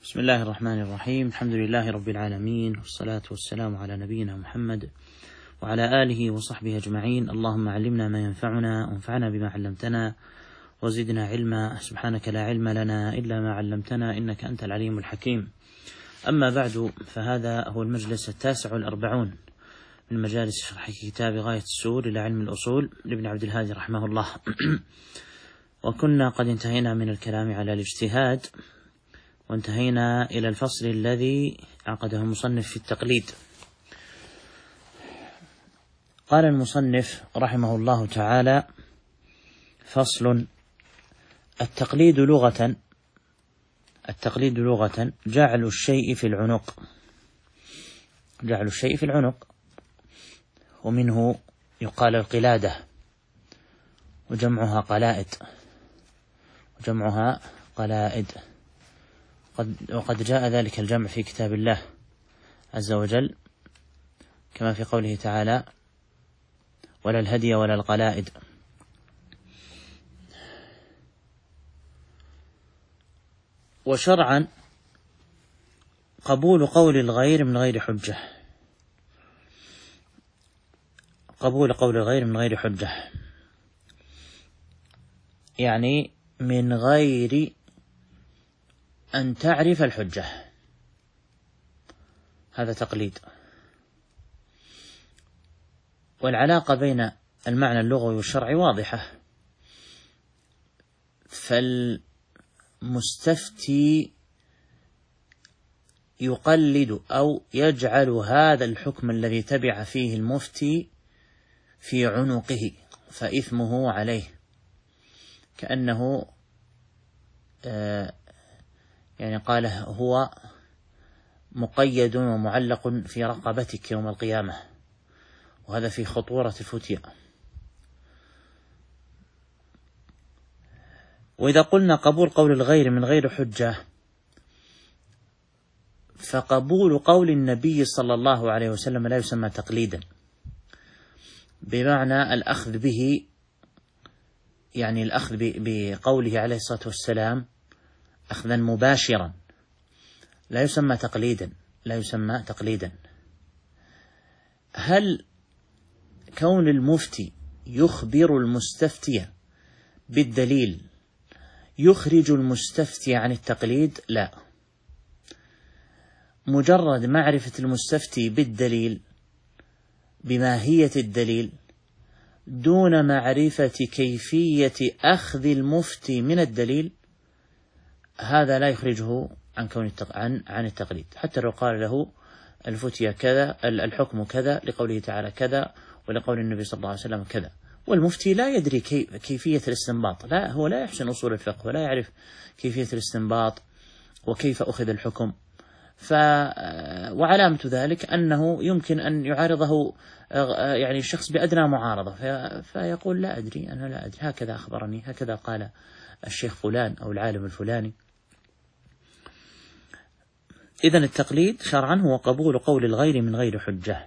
بسم الله الرحمن الرحيم. الحمد لله رب العالمين، والصلاة والسلام على نبينا محمد وعلى آله وصحبه أجمعين. اللهم علمنا ما ينفعنا وانفعنا بما علمتنا وزدنا علما. سبحانك لا علم لنا إلا ما علمتنا إنك أنت العليم الحكيم. أما بعد، فهذا هو المجلس 49 من مجالس شرح كتاب غاية السؤول إلى علم الأصول لابن عبد الهادي رحمه الله. وكنا قد انتهينا من الكلام على الاجتهاد، وانتهينا إلى الفصل الذي عقده المصنف في التقليد. قال المصنف رحمه الله تعالى: فصل: التقليد لغة جعل الشيء في العنق، ومنه يقال القلادة، وجمعها قلائد، وقد جاء ذلك الجمع في كتاب الله عز وجل، كما في قوله تعالى: ولا الهدي ولا القلائد. وشرعا قبول قول الغير من غير حجة، يعني من غير أن تعرف الحجة، هذا تقليد. والعلاقة بين المعنى اللغوي والشرعي واضحة، فالمستفتي يقلد أو يجعل هذا الحكم الذي تبع فيه المفتي في عنقه، فإثمه عليه، كأنه يعني قال: هو مقيد ومعلق في رقبتك يوم القيامة، وهذا في خطورة الفتية. وإذا قلنا قبول قول الغير من غير حجة، فقبول قول النبي صلى الله عليه وسلم لا يسمى تقليدا، بمعنى الأخذ به، يعني الأخذ بقوله عليه الصلاة والسلام أخذا مباشرا، لا يسمى تقليدا. هل كون المفتي يخبر المستفتي بالدليل يخرج المستفتي عن التقليد؟ لا، مجرد معرفة المستفتي بالدليل، بماهية الدليل، دون معرفة كيفية أخذ المفتي من الدليل، هذا لا يخرجه عن التقليد. حتى لو قال له الفتية كذا، الحكم كذا لقوله تعالى كذا، ولقول النبي صلى الله عليه وسلم كذا، والمفتي لا يدري كيفية الاستنباط، هو لا يحسن أصول الفقه ولا يعرف كيفية الاستنباط وكيف أخذ الحكم. وعلامة ذلك أنه يمكن أن يعارضه يعني الشخص بأدنى معارضة، فيقول: لا أدري، أنا لا أدري، هكذا أخبرني، هكذا قال الشيخ فلان أو العالم الفلاني. إذن التقليد شرعا هو قبول قول الغير من غير حجة.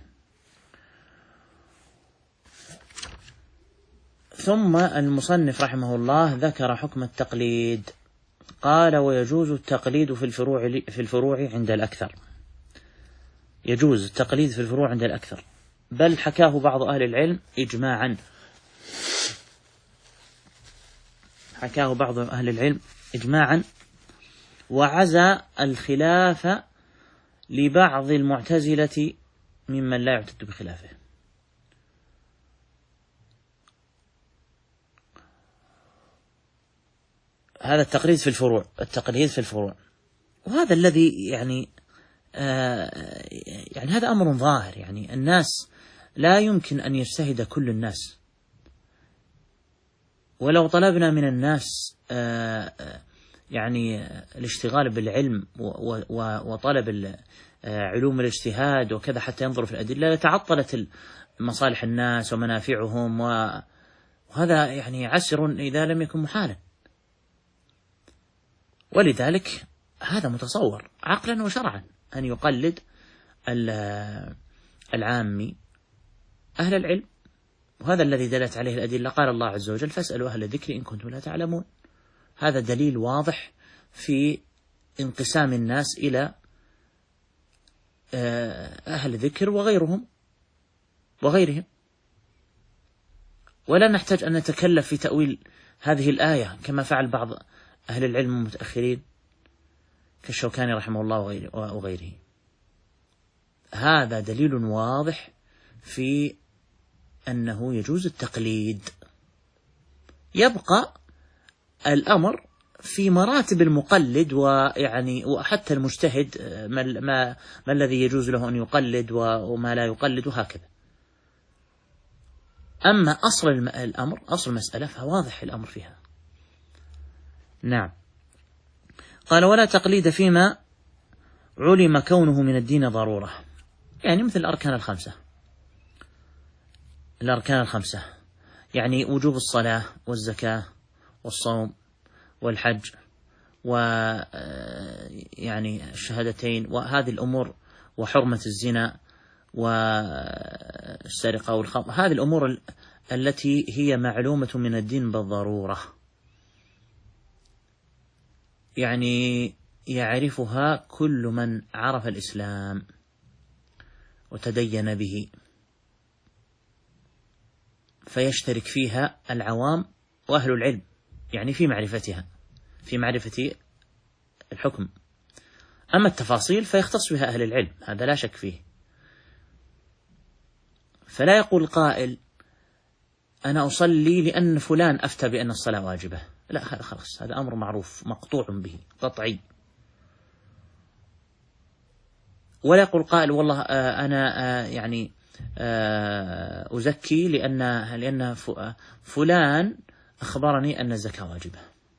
ثم المصنف رحمه الله ذكر حكم التقليد، قال: ويجوز التقليد في الفروع عند الأكثر. يجوز التقليد في الفروع عند الأكثر، بل حكاه بعض أهل العلم إجماعا، وعزى الخلاف لبعض المعتزلة ممن لا يعتد بخلافه. هذا التقليد في الفروع، وهذا الذي يعني هذا أمر ظاهر، يعني الناس لا يمكن أن يجتهد كل الناس، ولو طلبنا من الناس يعني الاشتغال بالعلم وطلب علوم الاجتهاد وكذا حتى ينظروا في الأدلة، لتعطلت مصالح الناس ومنافعهم، وهذا يعني عسر إذا لم يكن محالا. ولذلك هذا متصور عقلا وشرعا أن يقلد العامي أهل العلم، وهذا الذي دلت عليه الأدلة. قال الله عز وجل: فاسألوا أهل الذكر إن كنتم لا تعلمون. هذا دليل واضح في انقسام الناس إلى أهل ذكر وغيرهم وغيرهم، ولا نحتاج أن نتكلف في تأويل هذه الآية كما فعل بعض أهل العلم المتأخرين كالشوكاني رحمه الله وغيره. هذا دليل واضح في أنه يجوز التقليد. يبقى الأمر في مراتب المقلد وحتى المجتهد، ما الذي يجوز له أن يقلد وما لا يقلد وهكذا. أما أصل الأمر، أصل المسألة، فواضح الأمر فيها. نعم. قال: ولا تقليد فيما علم كونه من الدين ضرورة، يعني مثل الأركان الخمسة، يعني وجوب الصلاة والزكاة والصوم والحج يعني الشهادتين وهذه الأمور، وحرمة الزنا والسرقة والخمر، هذه الأمور التي هي معلومة من الدين بالضرورة، يعني يعرفها كل من عرف الإسلام وتدين به، فيشترك فيها العوام وأهل العلم، يعني في معرفتها، في معرفة الحكم. أما التفاصيل فيختص بها أهل العلم، هذا لا شك فيه. فلا يقول قائل: أنا أصلي لأن فلان أفتى بأن الصلاة واجبة، لا، هذا خلاص، هذا أمر معروف مقطوع به قطعي. ولا يقول قائل: والله أنا يعني أزكي لأن فلان أخبرني أن الزكاة واجبة،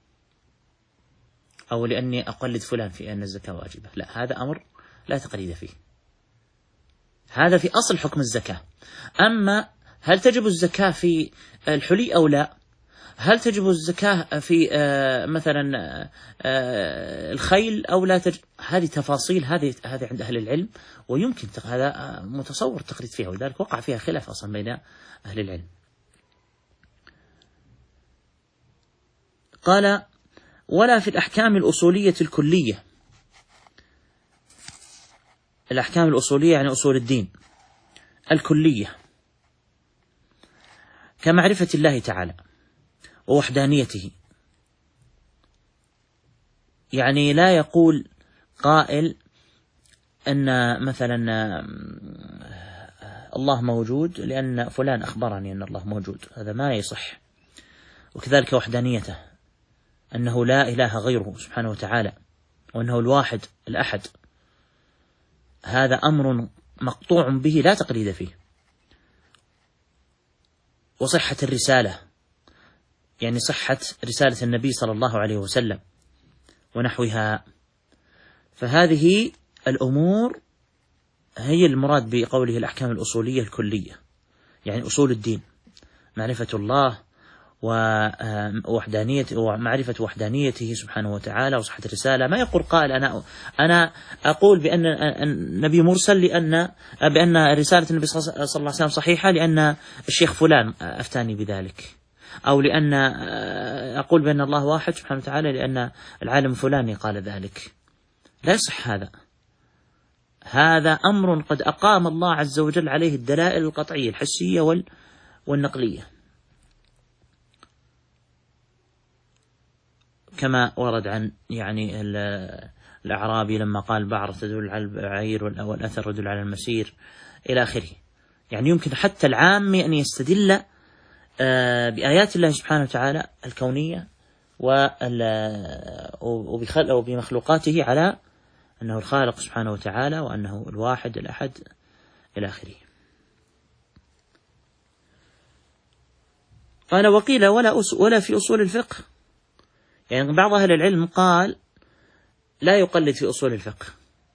أو لأني أقلد فلان في أن الزكاة واجبة. لا، هذا أمر لا تقليد فيه، هذا في أصل حكم الزكاة. أما هل تجب الزكاة في الحلي أو لا؟ هل تجب الزكاة في مثلا الخيل أو لا تجب؟ هذه تفاصيل، هذه عند أهل العلم، ويمكن هذا متصور التقليد فيها، ولذلك وقع فيها خلاف أصلا بين أهل العلم. قال: ولا في الأحكام الأصولية الكلية. الأحكام الأصولية يعني أصول الدين الكلية، كمعرفة الله تعالى ووحدانيته. يعني لا يقول قائل أن مثلا الله موجود لأن فلان أخبرني أن الله موجود، هذا ما يصح. وكذلك وحدانيته، أنه لا إله غيره سبحانه وتعالى، وأنه الواحد الأحد، هذا أمر مقطوع به لا تقليد فيه. وصحة الرسالة، يعني صحة رسالة النبي صلى الله عليه وسلم ونحوها. فهذه الأمور هي المراد بقوله الأحكام الأصولية الكلية، يعني أصول الدين، معرفة الله ووحدانيته، ومعرفة وحدانيته سبحانه وتعالى، وصحة الرسالة. ما يقول قائل أنا أقول بأن النبي مرسل بأن رسالة النبي صلى الله عليه وسلم صحيحة لأن الشيخ فلان أفتاني بذلك، أو لأن أقول بأن الله واحد سبحانه وتعالى لأن العالم الفلاني قال ذلك. لا يصح هذا. هذا أمر قد أقام الله عز وجل عليه الدلائل القطعية الحسية والنقلية، كما ورد عن يعني الأعرابي لما قال: بعر تدل على البعير والأثر يدل على المسير، إلى آخره. يعني يمكن حتى العامي أن يستدل بآيات الله سبحانه وتعالى الكونية وبمخلوقاته على أنه الخالق سبحانه وتعالى، وأنه الواحد الأحد، إلى آخره. قال: وقيل ولا في أصول الفقه. يعني بعض أهل العلم قال لا يقلد في أصول الفقه،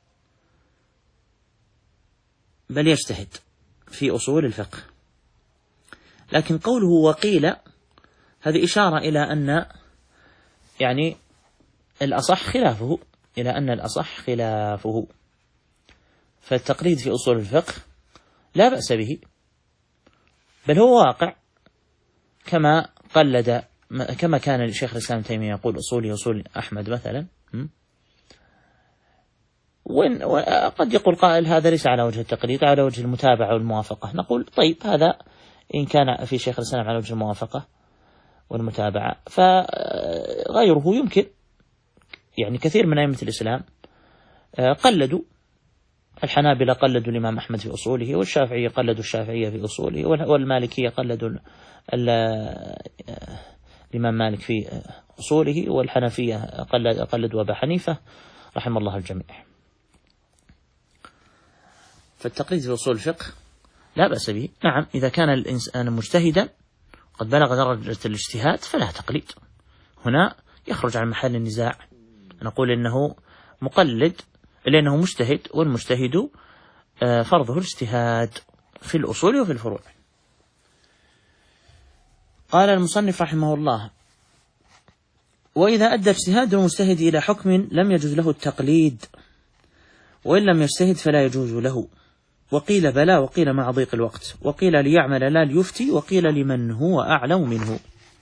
بل يجتهد في أصول الفقه. لكن قوله وقيل هذه إشارة إلى أن يعني الأصح خلافه، إلى أن الأصح خلافه. فالتقليد في أصول الفقه لا بأس به، بل هو واقع، كما كان الشيخ الإسلام تيمية يقول أصولي أصول أحمد مثلا، وقد يقول قائل هذا ليس على وجه التقليد، على وجه المتابعة والموافقة. نقول طيب هذا إن كان في شيخ الإسلام على وجه الموافقة والمتابعة، فغيره يمكن. يعني كثير من أئمة الإسلام قلدوا، الحنابلة قلدوا الإمام أحمد في أصوله، والشافعية قلدوا الشافعية في أصوله، والمالكية قلدوا الإمام مالك في أصوله، والحنفية قلدوا أبا حنيفة رحم الله الجميع. فالتقليد في أصول الفقه لا بأس به. نعم إذا كان الإنسان مجتهدا قد بلغ درجة الاجتهاد فلا تقليد، هنا يخرج عن محل النزاع، نقول إنه مقلد لأنه مجتهد، والمجتهد فرضه الاجتهاد في الأصول وفي الفروع. قال المصنف رحمه الله: وإذا أدى اجتهاد المجتهد إلى حكم لم يجوز له التقليد، وإن لم يجتهد فلا يجوز له. وقيل بلى، وقيل مع ضيق الوقت، وقيل ليعمل لا ليفتي، وقيل لمن هو أعلم منه.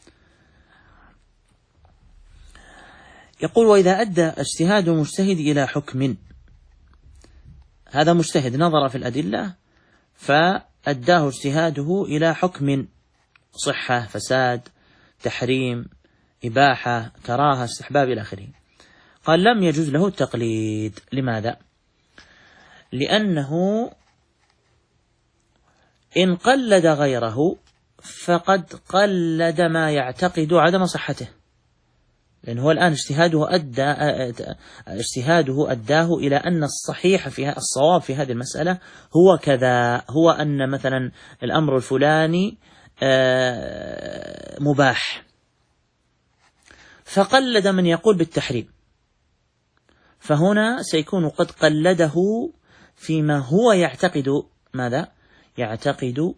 يقول: وإذا أدى اجتهاد المجتهد إلى حكم، هذا مجتهد نظر في الأدلة فأداه اجتهاده إلى حكم، صحة، فساد، تحريم، إباحة، كراهة، استحباب إلى آخره. قال: لم يجوز له التقليد. لماذا؟ لأنه إن قلد غيره فقد قلد ما يعتقد عدم صحته، لأنه هو الآن اجتهاده أداه إلى أن الصحيح فيها، الصواب في هذه المسألة هو كذا، هو أن مثلا الأمر الفلاني مباح، فقلد من يقول بالتحريم، فهنا سيكون قد قلده فيما هو يعتقد ماذا؟ يعتقد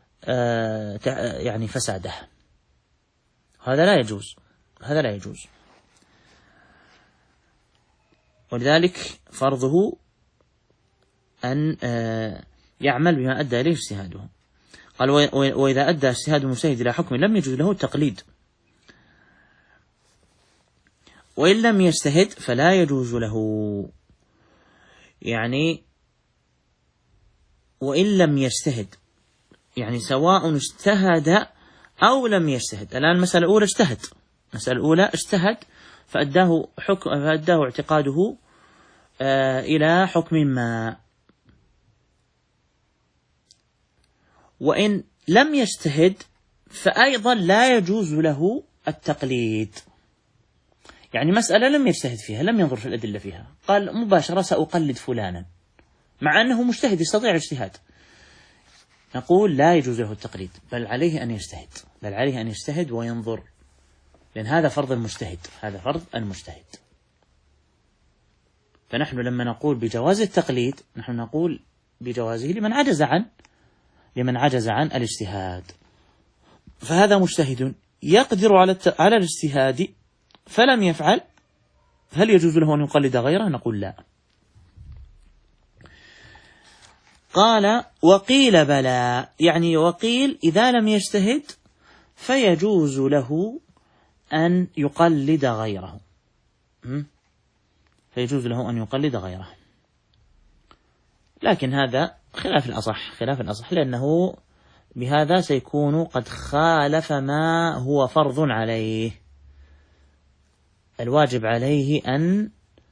يعني فساده. هذا لا يجوز، هذا لا يجوز. ولذلك فرضه أن يعمل بما أدى إليه اجتهاده. قال: وإذا أدى اجتهاد المجتهد إلى حكم لم يجوز له التقليد، وإن لم يجتهد فلا يجوز له. يعني وإن لم يجتهد، يعني سواء اجتهد أو لم يجتهد. الآن المسألة الأولى اجتهد، المسألة الأولى اجتهد فأداه اعتقاده إلى حكم ما. وإن لم يجتهد فأيضا لا يجوز له التقليد. يعني مسألة لم يجتهد فيها، لم ينظر في الأدلة فيها، قال مباشرة سأقلد فلانا، مع أنه مجتهد يستطيع الاجتهاد، نقول لا يجوز له التقليد، بل عليه أن يجتهد، بل عليه أن يجتهد وينظر، لأن هذا فرض المجتهد، هذا فرض المجتهد. فنحن لما نقول بجواز التقليد نحن نقول بجوازه لمن عجز عن الاجتهاد. فهذا مجتهد يقدر على الاجتهاد فلم يفعل، هل يجوز له أن يقلد غيره؟ نقول لا. قال: وقيل بلى، يعني وقيل إذا لم يجتهد فيجوز له أن يقلد غيره، فيجوز له أن يقلد غيره. لكن هذا خلاف الأصح، لأنه بهذا سيكون قد خالف ما هو فرض عليه. الواجب عليه أن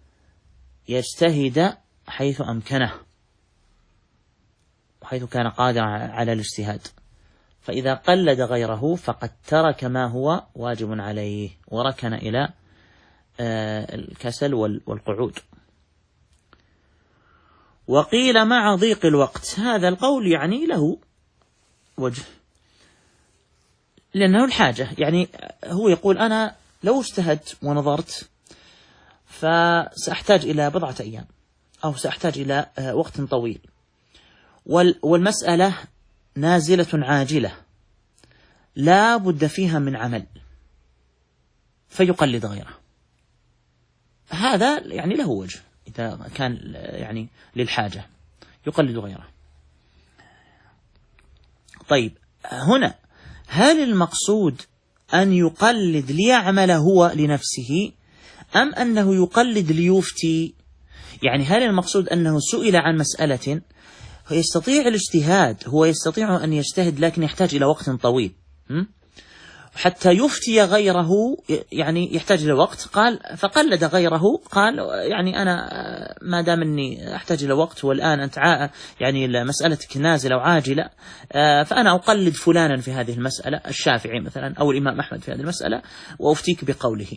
يجتهد حيث أمكنه، وحيث كان قادرا على الاجتهاد، فإذا قلد غيره فقد ترك ما هو واجب عليه وركن إلى الكسل والقعود. وقيل مع ضيق الوقت، هذا القول يعني له وجه، لأنه الحاجة. يعني هو يقول أنا لو اجتهدت ونظرت فسأحتاج إلى بضعة أيام أو سأحتاج إلى وقت طويل، والمسألة نازلة عاجلة لا بد فيها من عمل، فيقلد غيره. هذا يعني له وجه إذا كان يعني للحاجة يقلد غيره. طيب هنا هل المقصود أن يقلد ليعمل هو لنفسه، أم أنه يقلد ليفتي؟ يعني هل المقصود أنه سئل عن مسألة يستطيع الاجتهاد، هو يستطيع أن يجتهد لكن يحتاج إلى وقت طويل حتى يفتي غيره، يعني يحتاج إلى وقت، قال فقلد غيره، قال يعني أنا ما دام أني أحتاج إلى وقت والآن أنت يعني مسألتك نازلة وعاجلة، فأنا أقلد فلانا في هذه المسألة، الشافعي مثلا أو الإمام أحمد في هذه المسألة، وأفتيك بقوله.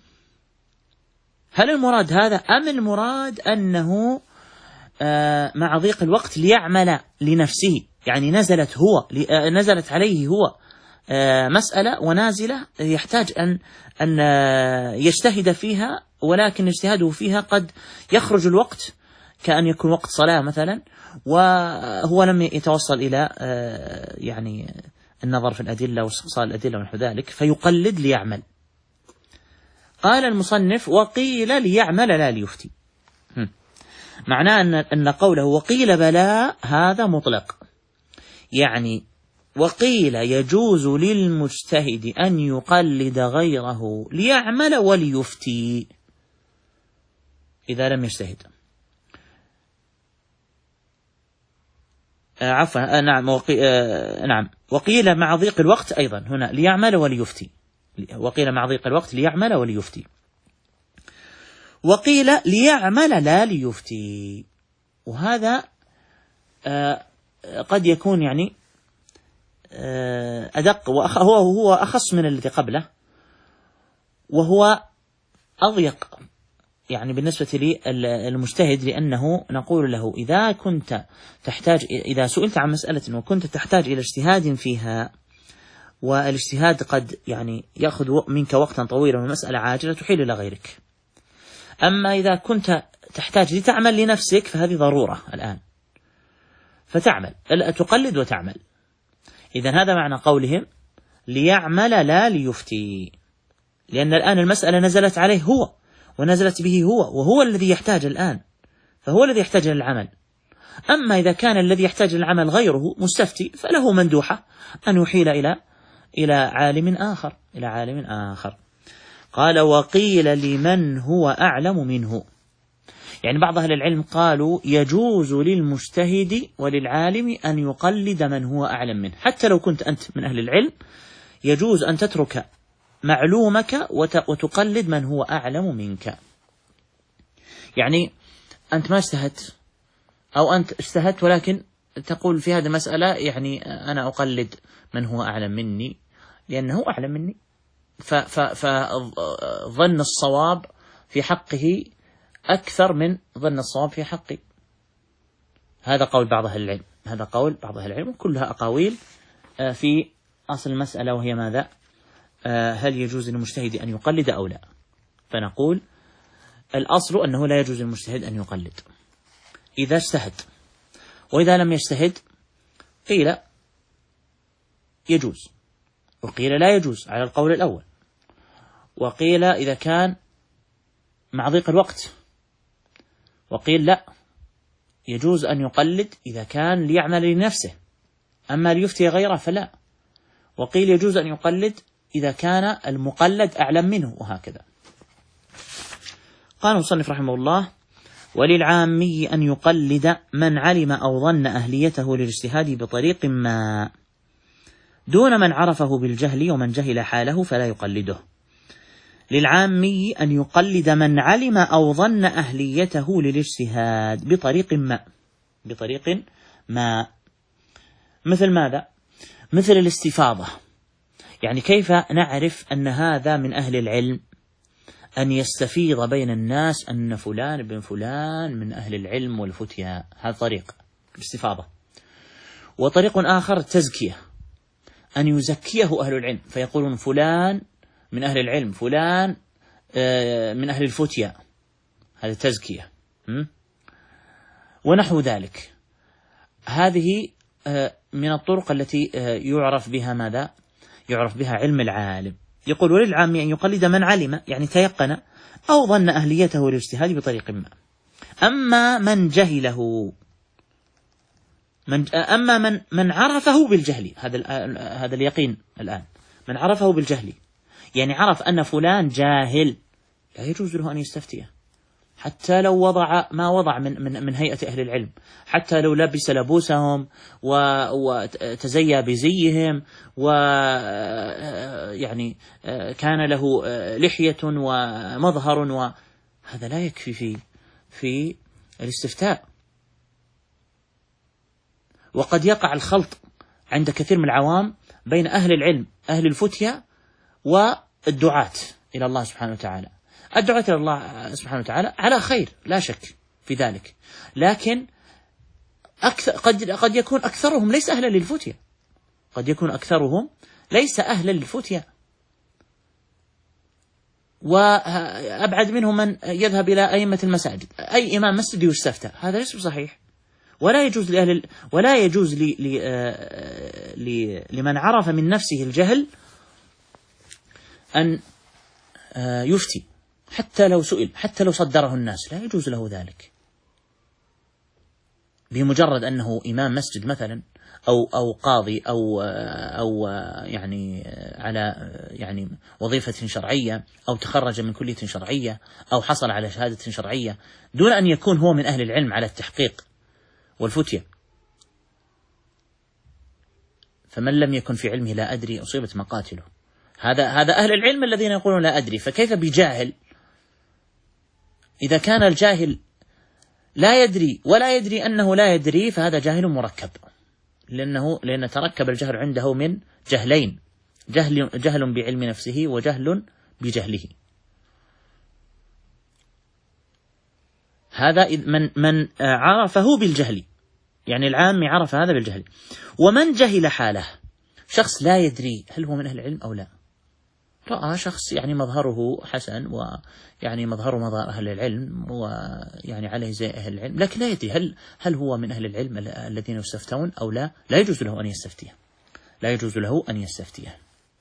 هل المراد هذا أم المراد أنه مع ضيق الوقت ليعمل لنفسه، يعني نزلت عليه هو مسألة ونازلة يحتاج أن يجتهد فيها، ولكن اجتهاده فيها قد يخرج الوقت، كأن يكون وقت صلاة مثلا، وهو لم يتوصل إلى يعني النظر في الأدلة واستقصاء الأدلة ونحو ذلك، فيقلد ليعمل. قال المصنف: وقيل ليعمل لا ليفتي. معناه أن قوله وقيل بلا هذا مطلق، يعني وقيل يجوز للمجتهد أن يقلد غيره ليعمل وليفتي إذا لم يجتهد. نعم، وقيل مع ضيق الوقت أيضا هنا ليعمل وليفتي، وقيل مع ضيق الوقت ليعمل وليفتي، وقيل ليعمل لا ليفتي. وهذا قد يكون يعني أدق، وهو أخص من الذي قبله، وهو أضيق يعني بالنسبة للمجتهد، لأنه نقول له إذا سئلت عن مسألة وكنت تحتاج إلى اجتهاد فيها، والاجتهاد قد يعني يأخذ منك وقتا طويلا ومسألة عاجلة، تحيل إلى غيرك. أما إذا كنت تحتاج لتعمل لنفسك فهذه ضرورة الآن، فتعمل، تقلد وتعمل. إذن هذا معنى قولهم ليعمل لا ليفتي، لأن الآن المسألة نزلت عليه هو ونزلت به هو، وهو الذي يحتاج الآن، فهو الذي يحتاج للعمل. أما إذا كان الذي يحتاج للعمل غيره مستفتي، فله مندوحة أن يحيل إلى عالم آخر. قال: وقيل لمن هو أعلم منه. يعني بعض أهل العلم قالوا يجوز للمجتهد وللعالم أن يقلد من هو أعلم منه، حتى لو كنت أنت من أهل العلم يجوز أن تترك معلومك وتقلد من هو أعلم منك. يعني أنت ما اجتهدت، أو أنت اجتهدت ولكن تقول في هذه المسألة يعني أنا أقلد من هو أعلم مني لأنه أعلم مني، فظن الصواب في حقه أكثر من ظن الصواب في حقي. هذا قول بعض أهل العلم، وكلها أقاويل في أصل المسألة، وهي ماذا؟ هل يجوز للمجتهد أن يقلد أو لا؟ فنقول الأصل أنه لا يجوز للمجتهد أن يقلد إذا اجتهد، وإذا لم يجتهد قيل يجوز، وقيل لا يجوز على القول الأول، وقيل إذا كان مع ضيق الوقت، وقيل لا يجوز أن يقلد إذا كان ليعمل لنفسه، أما ليفتي غيره فلا، وقيل يجوز أن يقلد إذا كان المقلد أعلم منه، وهكذا. قال المصنف رحمه الله: وللعامي أن يقلد من علم أو ظن أهليته للاجتهاد بطريق ما، دون من عرفه بالجهل، ومن جهل حاله فلا يقلده. للعامي أن يقلد من علم أو ظن أهليته للاجتهاد بطريق ما. مثل ماذا؟ مثل الاستفاضة. يعني كيف نعرف أن هذا من أهل العلم؟ أن يستفيض بين الناس أن فلان بن فلان من أهل العلم والفتيا، هذا طريق الاستفاضة. وطريق آخر التزكية، أن يزكيه أهل العلم فيقولون فلان من أهل العلم، فلان من أهل الفتيا، هذا تزكية. ونحو ذلك. هذه من الطرق التي يعرف بها ماذا؟ يعرف بها علم العالم. يقول: وللعام أن يقلد من علم، يعني تيقن أو ظن أهليته للاجتهاد بطريق ما. أما من جهله، أما من عرفه بالجهل، هذا اليقين الآن، من عرفه بالجهل، يعني عرف أن فلان جاهل، لا يجوز له أن يستفتيه، حتى لو وضع ما وضع من هيئة أهل العلم، حتى لو لبس لبوسهم وتزيى بزيهم ويعني كان له لحية ومظهر، وهذا لا يكفي في الاستفتاء. وقد يقع الخلط عند كثير من العوام بين أهل العلم أهل الفتية والدعاة إلى الله سبحانه وتعالى. الدعاة إلى الله سبحانه وتعالى على خير لا شك في ذلك، لكن قد يكون أكثرهم ليس أهلا للفتية، قد يكون أكثرهم ليس أهلا للفتية، وأبعد منهم من يذهب إلى أئمة المساجد. أي إمام مسجد يستفتى، هذا ليس صحيح، ولا يجوز ولا يجوز لمن عرف من نفسه الجهل أن يفتي حتى لو سئل، حتى لو صدره الناس، لا يجوز له ذلك بمجرد أنه إمام مسجد مثلا أو قاضي أو يعني على يعني وظيفة شرعية، أو تخرج من كلية شرعية، أو حصل على شهادة شرعية، دون أن يكون هو من أهل العلم على التحقيق والفتية. فمن لم يكن في علمه لا أدري أصيبت مقاتله. هذا أهل العلم الذين يقولون لا أدري، فكيف بجاهل؟ إذا كان الجاهل لا يدري ولا يدري أنه لا يدري، فهذا جاهل مركب، لأن تركب الجهل عنده من جهلين: جهل بعلم نفسه وجهل بجهله. هذا من عرفه بالجهل، يعني العام عرف هذا بالجهل. ومن جهل حاله، شخص لا يدري هل هو من أهل العلم أو لا، رأى شخص يعني مظهره حسن ويعني مظهره مظهر أهل العلم ويعني عليه زي أهل العلم، لكن لا يدري هل هو من أهل العلم الذين يستفتون أو لا، لا يجوز له أن يستفتيه، لا يجوز له أن يستفتيه.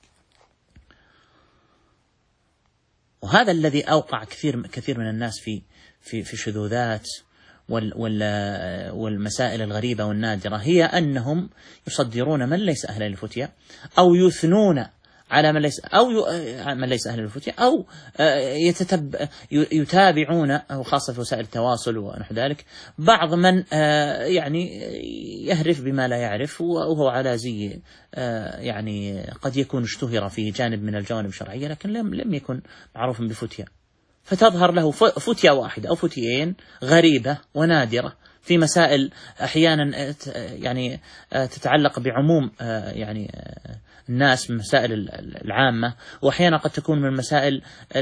وهذا الذي أوقع كثير من الناس في شذوذات والمسائل الغريبة والنادرة، هي أنهم يصدرون من ليس أهل الفتية، أو يثنون على من ليس أهل الفتية، أو يتابعون، أو خاصة في وسائل التواصل ونحو ذلك، بعض من يعني يهرف بما لا يعرف، وهو على زي يعني قد يكون اشتهر في جانب من الجوانب الشرعية، لكن لم يكن معروفا بفتية، فتظهر له فتية واحدة أو فتيين غريبة ونادرة في مسائل أحيانا يعني تتعلق بعموم يعني الناس من المسائل العامة، وأحيانا قد تكون من المسائل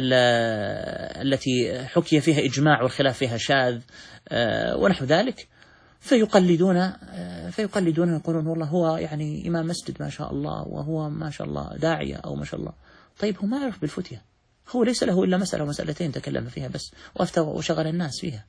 التي حكي فيها إجماع والخلاف فيها شاذ ونحو ذلك، فيقلدون يقولون والله هو يعني إمام مسجد ما شاء الله، وهو ما شاء الله داعية أو ما شاء الله. طيب هو ما يعرف بالفتية، هو ليس له إلا مسألة ومسألتين تكلم فيها بس، وأفتى وشغل الناس فيها.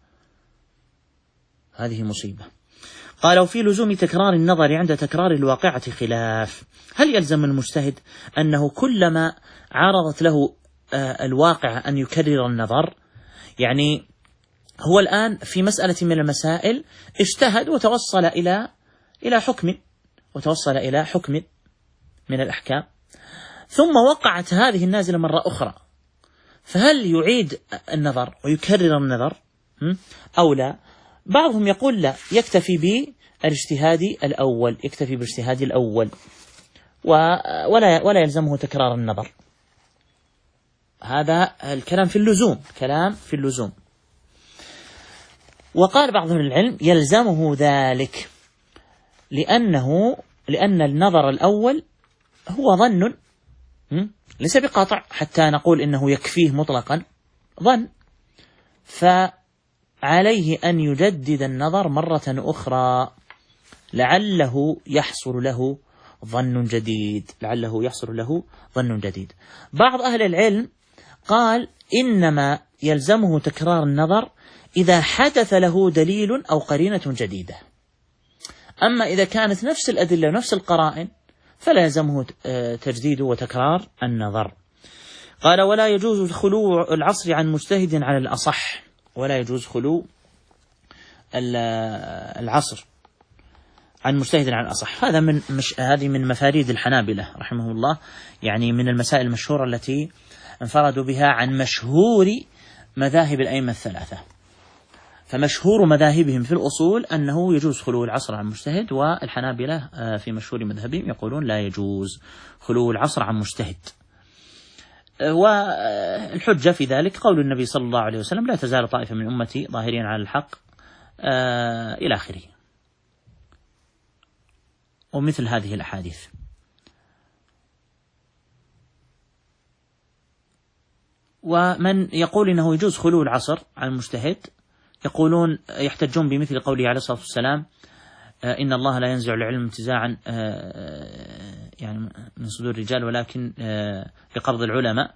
هذه مصيبة. قال: وفي لزوم تكرار النظر عند تكرار الواقعة خلاف. هل يلزم المجتهد أنه كلما عرضت له الواقعة أن يكرر النظر؟ يعني هو الآن في مسألة من المسائل اجتهد وتوصل إلى حكم من الأحكام، ثم وقعت هذه النازلة مرة أخرى، فهل يعيد النظر ويكرر النظر أو لا؟ بعضهم يقول لا، يكتفي بالاجتهاد الأول ولا يلزمه تكرار النظر. هذا الكلام في اللزوم. وقال بعض أهل العلم يلزمه ذلك لأن النظر الأول هو ظن ليس بقاطع حتى نقول إنه يكفيه مطلقا، ظن، فعليه أن يجدد النظر مرة أخرى لعله يحصل له ظن جديد. بعض أهل العلم قال إنما يلزمه تكرار النظر إذا حدث له دليل أو قرينة جديدة، أما إذا كانت نفس الأدلة ونفس القرائن فلا يلزمه تجديد وتكرار النظر. قال: ولا يجوز خلو العصر عن مجتهد على الأصح، ولا يجوز خلو العصر عن مجتهد على الأصح. هذه من مفاريد الحنابلة رحمه الله، يعني من المسائل المشهورة التي انفردوا بها عن مشهور مذاهب الأئمة الثلاثة. فمشهور مذاهبهم في الأصول أنه يجوز خلو العصر عن مجتهد، والحنابلة في مشهور مذهبهم يقولون لا يجوز خلو العصر عن مجتهد. والحجة في ذلك قول النبي صلى الله عليه وسلم: لا تزال طائفة من أمتي ظاهرين على الحق إلى آخره، ومثل هذه الأحاديث. ومن يقول إنه يجوز خلو العصر عن المجتهد يقولون يحتجون بمثل قوله عليه الصلاة والسلام: إن الله لا ينزع العلم انتزاعا يعني من صدور الرجال ولكن بقبض العلماء،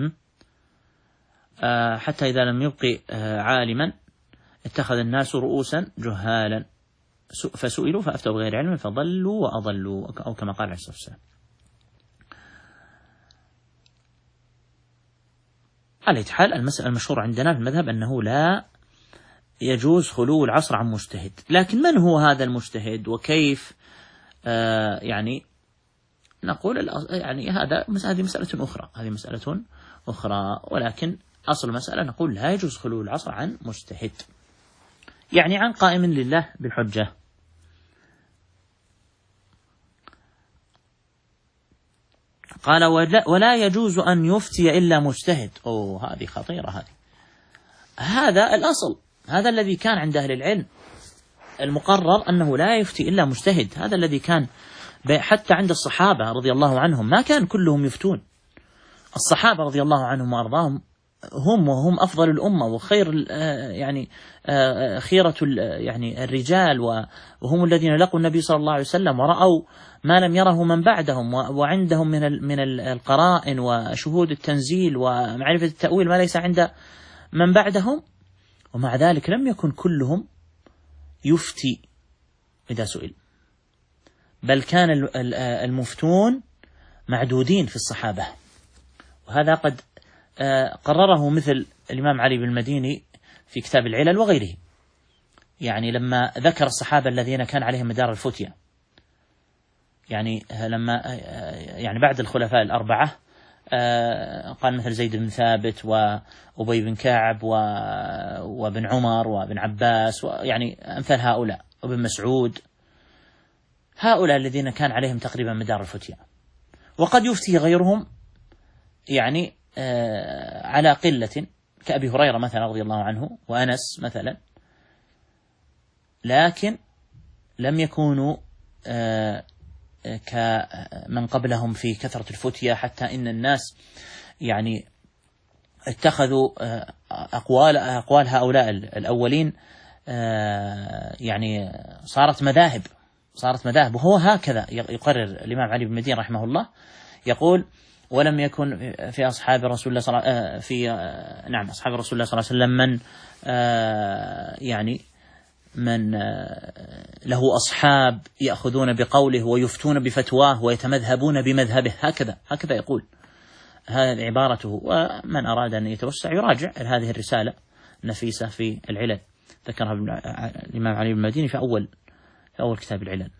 حتى إذا لم يبق عالما اتخذ الناس رؤوسا جهالا فسئلوا فأفتوا بغير علم فضلوا وأضلوا، أو كما قال عليه الصلاة والسلام. على أي حال المسألة المشهورة عندنا في المذهب أنه لا يجوز خلو العصر عن مجتهد. لكن من هو هذا المجتهد وكيف يعني نقول يعني هذه مسألة أخرى، هذه مسألة أخرى، ولكن أصل المسألة نقول لا يجوز خلو العصر عن مجتهد، يعني عن قائم لله بالحجة. قال: ولا يجوز أن يفتي إلا مجتهد. هذه خطيرة. هذا الأصل، هذا الذي كان عند أهل العلم المقرر أنه لا يفتي إلا مجتهد. هذا الذي كان حتى عند الصحابة رضي الله عنهم ما كان كلهم يفتون. الصحابة رضي الله عنهم وأرضاهم هم أفضل الأمة وخير يعني خيرة يعني الرجال، وهم الذين لقوا النبي صلى الله عليه وسلم ورأوا ما لم يره من بعدهم، وعندهم من القرائن وشهود التنزيل ومعرفة التأويل ما ليس عند من بعدهم، ومع ذلك لم يكن كلهم يفتي إذا سئل، بل كان المفتون معدودين في الصحابة. وهذا قد قرره مثل الإمام علي بن المديني في كتاب العلل وغيره، يعني لما ذكر الصحابة الذين كان عليهم مدار الفتية، يعني لما يعني بعد الخلفاء الأربعة قال مثل زيد بن ثابت وأبي بن كعب وابن عمر وابن عباس، يعني أمثال هؤلاء، وابن مسعود، هؤلاء الذين كان عليهم تقريبا مدار الفتية. وقد يفتي غيرهم يعني على قلة، كأبي هريرة مثلا رضي الله عنه وأنس مثلا، لكن لم يكونوا كمن قبلهم في كثرة الفتية، حتى إن الناس يعني اتخذوا أقوال هؤلاء الأولين يعني صارت مذاهب. وهو هكذا يقرر الإمام علي بن المديني رحمه الله، يقول: ولم يكن في أصحاب رسول الله أصحاب رسول الله صلى الله عليه وسلم من يعني من له أصحاب يأخذون بقوله ويفتون بفتواه ويتمذهبون بمذهبه، هكذا يقول، هذه عبارته. ومن أراد أن يتوسع يراجع هذه الرسالة النفيسة في العلل، ذكرها الإمام علي بن المديني في أول كتاب العلل.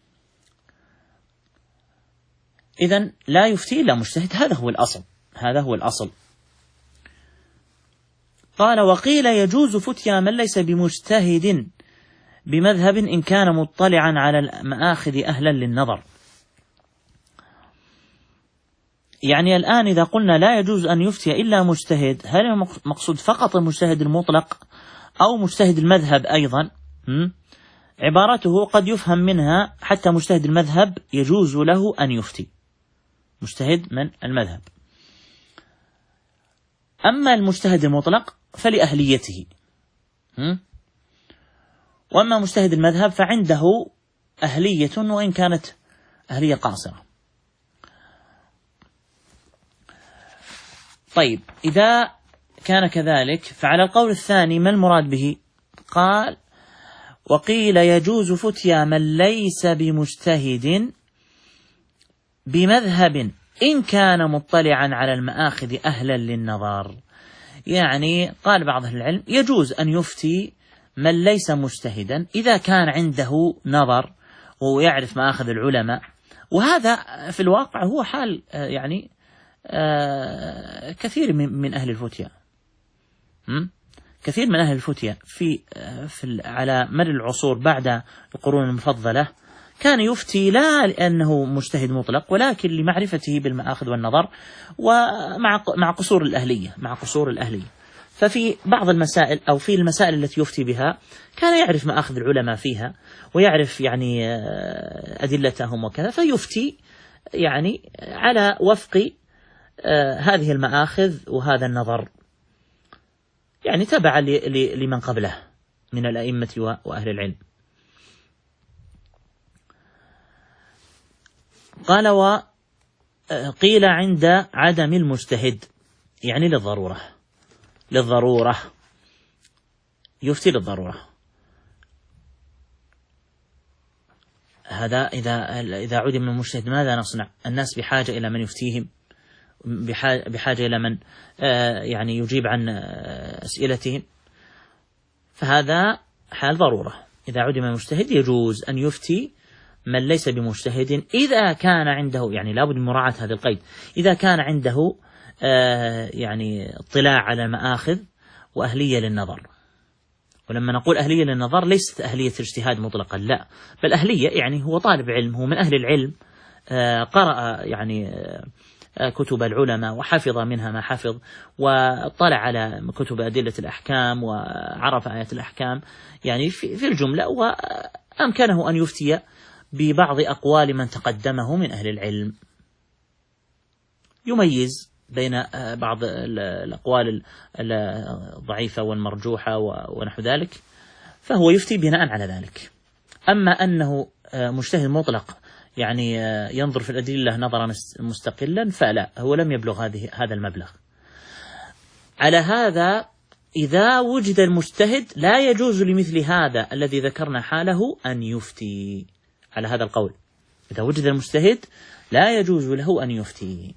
إذن لا يفتي إلا مجتهد، هذا هو الأصل. قال: وقيل يجوز فتيا من ليس بمجتهد بمذهب إن كان مطلعا على المآخذ أهلا للنظر. يعني الآن إذا قلنا لا يجوز أن يفتي إلا مجتهد، هل مقصود فقط المجتهد المطلق أو مجتهد المذهب أيضا؟ عبارته قد يفهم منها حتى مجتهد المذهب يجوز له أن يفتي، مجتهد من المذهب. أما المجتهد المطلق فلأهليته، وأما مجتهد المذهب فعنده أهلية وإن كانت أهلية قاصرة. طيب، إذا كان كذلك فعلى القول الثاني ما المراد به؟ قال: وقيل يجوز فتيا من ليس بمجتهد بمذهب إن كان مطلعا على المآخذ أهلا للنظر. يعني قال بعض أهل العلم يجوز أن يفتي من ليس مجتهدا إذا كان عنده نظر ويعرف مآخذ العلماء، وهذا في الواقع هو حال كثير من أهل الفتيا، كثير من أهل الفتية على مر العصور بعد القرون المفضلة كان يفتي لا لأنه مجتهد مطلق، ولكن لمعرفته بالمآخذ والنظر، ومع قصور الأهلية. ففي بعض المسائل أو في المسائل التي يفتي بها كان يعرف مآخذ العلماء فيها، ويعرف يعني أدلتهم وكذا، فيفتي يعني على وفق هذه المآخذ وهذا النظر، يعني تبعا لمن قبله من الأئمة وأهل العلم. قال: وقيل عند عدم المجتهد، يعني للضرورة يفتي للضرورة. هذا إذا عدم المجتهد ماذا نصنع؟ الناس بحاجة إلى من يفتيهم، بحاجة إلى من يعني يجيب عن أسئلتهم، فهذا حال ضرورة. إذا عدم المجتهد يجوز أن يفتي من ليس بمجتهد إذا كان عنده، يعني لابد من مراعاة هذا القيد، إذا كان عنده يعني اطلاع على مآخذ وأهلية للنظر. ولما نقول أهلية للنظر ليست أهلية اجتهاد مطلقا، لا، بل أهلية يعني هو طالب علم، هو من أهل العلم، قرأ يعني كتب العلماء وحفظ منها ما حفظ، واطلع على كتب أدلة الأحكام وعرف آيات الأحكام يعني في الجملة، وأمكنه أن يفتي ببعض أقوال من تقدمه من أهل العلم، يميز بين بعض الأقوال الضعيفة والمرجوحة ونحو ذلك، فهو يفتي بناء على ذلك. أما أنه مجتهد مطلق يعني ينظر في الأدلة نظرا مستقلا فلا، هو لم يبلغ هذا المبلغ. على هذا إذا وجد المجتهد لا يجوز لمثل هذا الذي ذكرنا حاله أن يفتي، على هذا القول إذا وجد المجتهد لا يجوز له أن يفتي.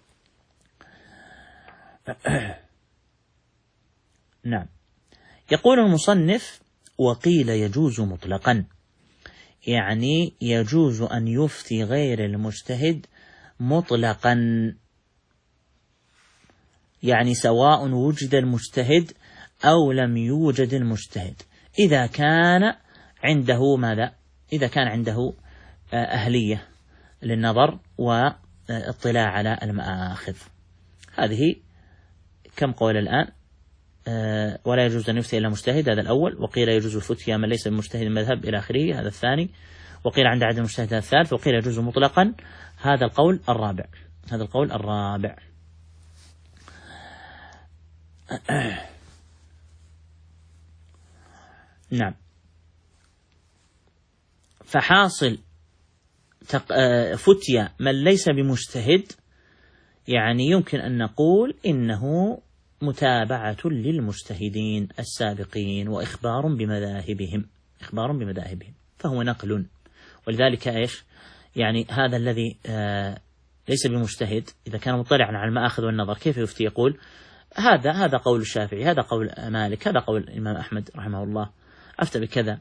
نعم. يقول المصنف: وقيل يجوز مطلقا، يعني يجوز أن يفتي غير المجتهد مطلقا، يعني سواء وجد المجتهد أو لم يوجد المجتهد، إذا كان عنده ماذا؟ إذا كان عنده أهلية للنظر واطلاع على المآخذ. هذه كم قول الآن؟ ولا يجوز أن يفتي إلا مجتهد، هذا الأول. وقيل يجوز الفتيا من ليس بمجتهد المذهب إلى آخره، هذا الثاني. وقيل عند عدم المجتهد، هذا الثالث. وقيل يجوز مطلقا، هذا القول الرابع. نعم. فحاصل فتيا من ليس بمجتهد يعني يمكن أن نقول إنه متابعة للمجتهدين السابقين وإخبار بمذاهبهم، فهو نقل. ولذلك إيش يعني هذا الذي ليس بمجتهد إذا كان مطلعا على المآخذ والنظر كيف يفتي؟ يقول هذا قول الشافعي، هذا قول مالك، هذا قول الإمام أحمد رحمه الله، أفتى بكذا،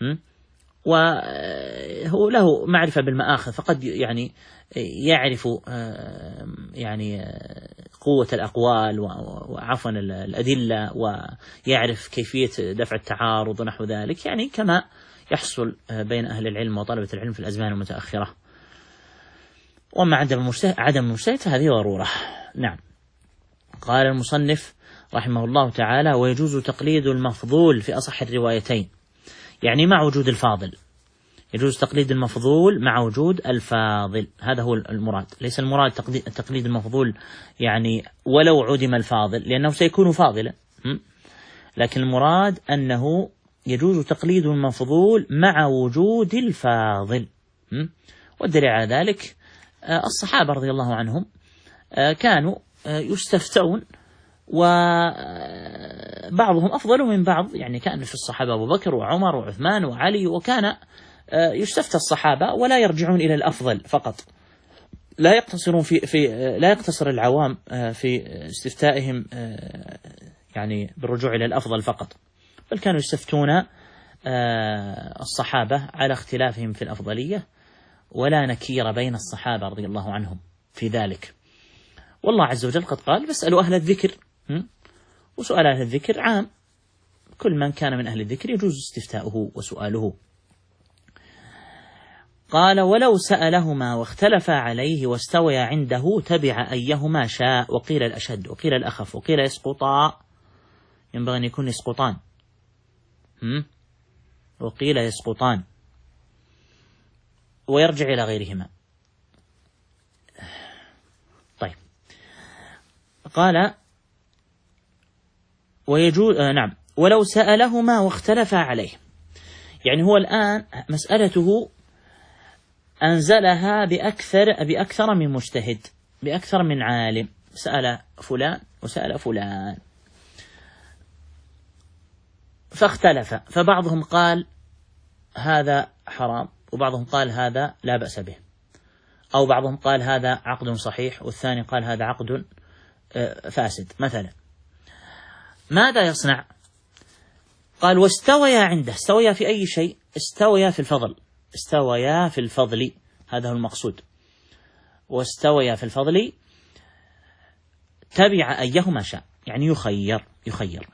وهو له معرفة بالمآخذ، فقد يعني يعرف يعني قوة الأقوال وعفوا الأدلة، ويعرف كيفية دفع التعارض ونحو ذلك، يعني كما يحصل بين أهل العلم وطلبة العلم في الأزمان المتأخرة. وما عدم المجتهد فهذه ضرورة. نعم. قال المصنف رحمه الله تعالى: ويجوز تقليد المفضول في أصح الروايتين، يعني مع وجود الفاضل، يجوز تقليد المفضول مع وجود الفاضل، هذا هو المراد. ليس المراد تقليد المفضول يعني ولو عدم الفاضل لأنه سيكون فاضلا، لكن المراد أنه يجوز تقليد المفضول مع وجود الفاضل. والدليل على ذلك الصحابة رضي الله عنهم كانوا يستفتون، وبعضهم أفضل من بعض، يعني كان في الصحابة أبو بكر وعمر وعثمان وعلي، وكان يستفتى الصحابة ولا يرجعون إلى الأفضل فقط، لا يقتصرون لا يقتصر العوام في استفتائهم يعني بالرجوع إلى الأفضل فقط، بل كانوا يستفتون الصحابة على اختلافهم في الأفضلية، ولا نكير بين الصحابة رضي الله عنهم في ذلك. والله عز وجل قد قال: فاسألوا أهل الذكر، وسؤال أهل الذكر عام، كل من كان من أهل الذكر يجوز استفتاؤه وسؤاله. قال: ولو سألهما واختلفا عليه واستويا عنده تبع أيهما شاء، وقيل الأشد وقيل الأخف وقيل يسقطا، ينبغي أن يكون يسقطان، وقيل يسقطان، ويرجع إلى غيرهما. طيب، قال: ويجوز نعم ولو سألهما واختلفا عليه، يعني هو الآن مسألته أنزلها بأكثر من مجتهد، بأكثر من عالم، سأل فلان وسأل فلان فاختلف، فبعضهم قال هذا حرام وبعضهم قال هذا لا بأس به، أو بعضهم قال هذا عقد صحيح والثاني قال هذا عقد فاسد مثلا. ماذا يصنع؟ قال: واستويا عنده. استويا في أي شيء؟ استويا في الفضل، استويا في الفضل، هذا هو المقصود. واستويا في الفضل تبع أيهما شاء، يعني يخير.